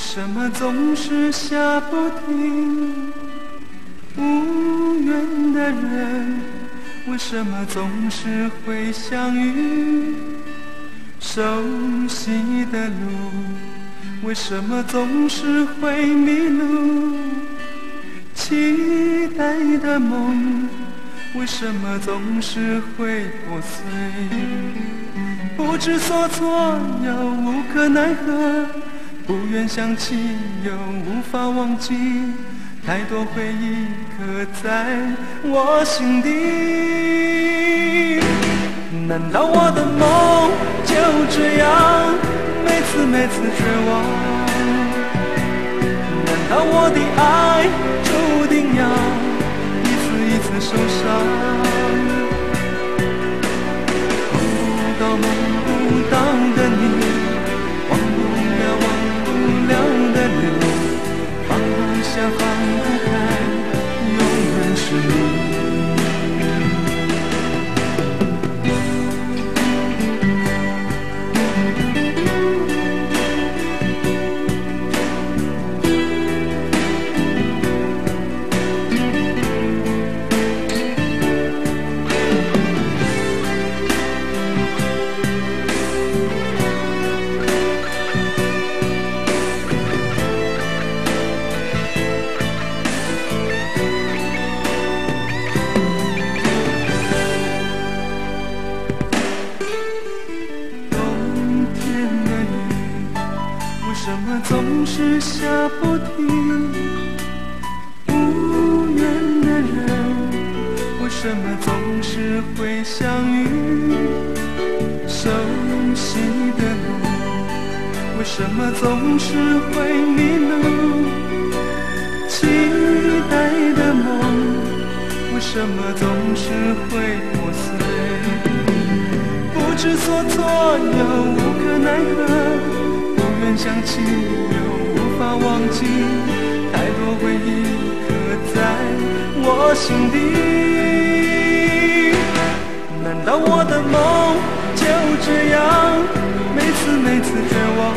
什么总是下不停？无缘的人，为什么总是会相遇？熟悉的路，为什么总是会迷路？期待的梦，为什么总是会破碎？不知所措又无可奈何，不愿想起又无法忘记，太多回忆刻在我心底。难道我的梦就这样每次绝望？难道我的爱注定要一次受伤？梦不到梦不到的你，忘不了的你，放不下放不开，永远是你。总是下不停，无缘的人，为什么总是会相遇？熟悉的路，为什么总是会迷路？期待的梦，为什么总是会破碎？不知所措又无可奈何，不愿想起又无法忘记，太多回忆刻在我心底。难道我的梦就这样每次绝望？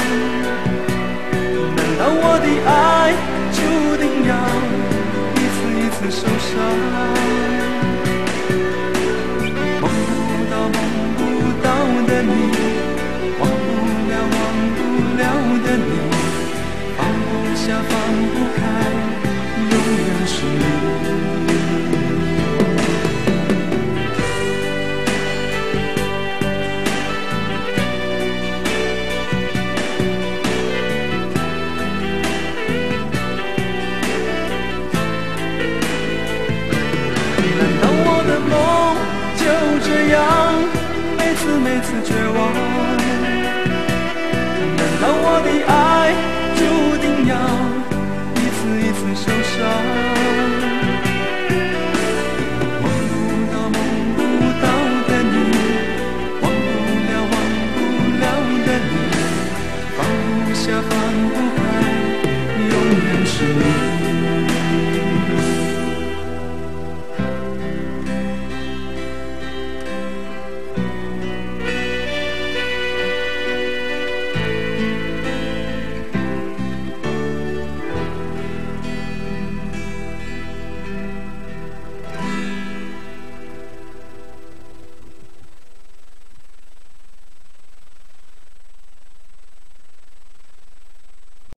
难道我的爱注定要一次受伤？梦不到的你，的你，放不下放不开，永远是你。难道我的梦就这样每次绝望？难道我的爱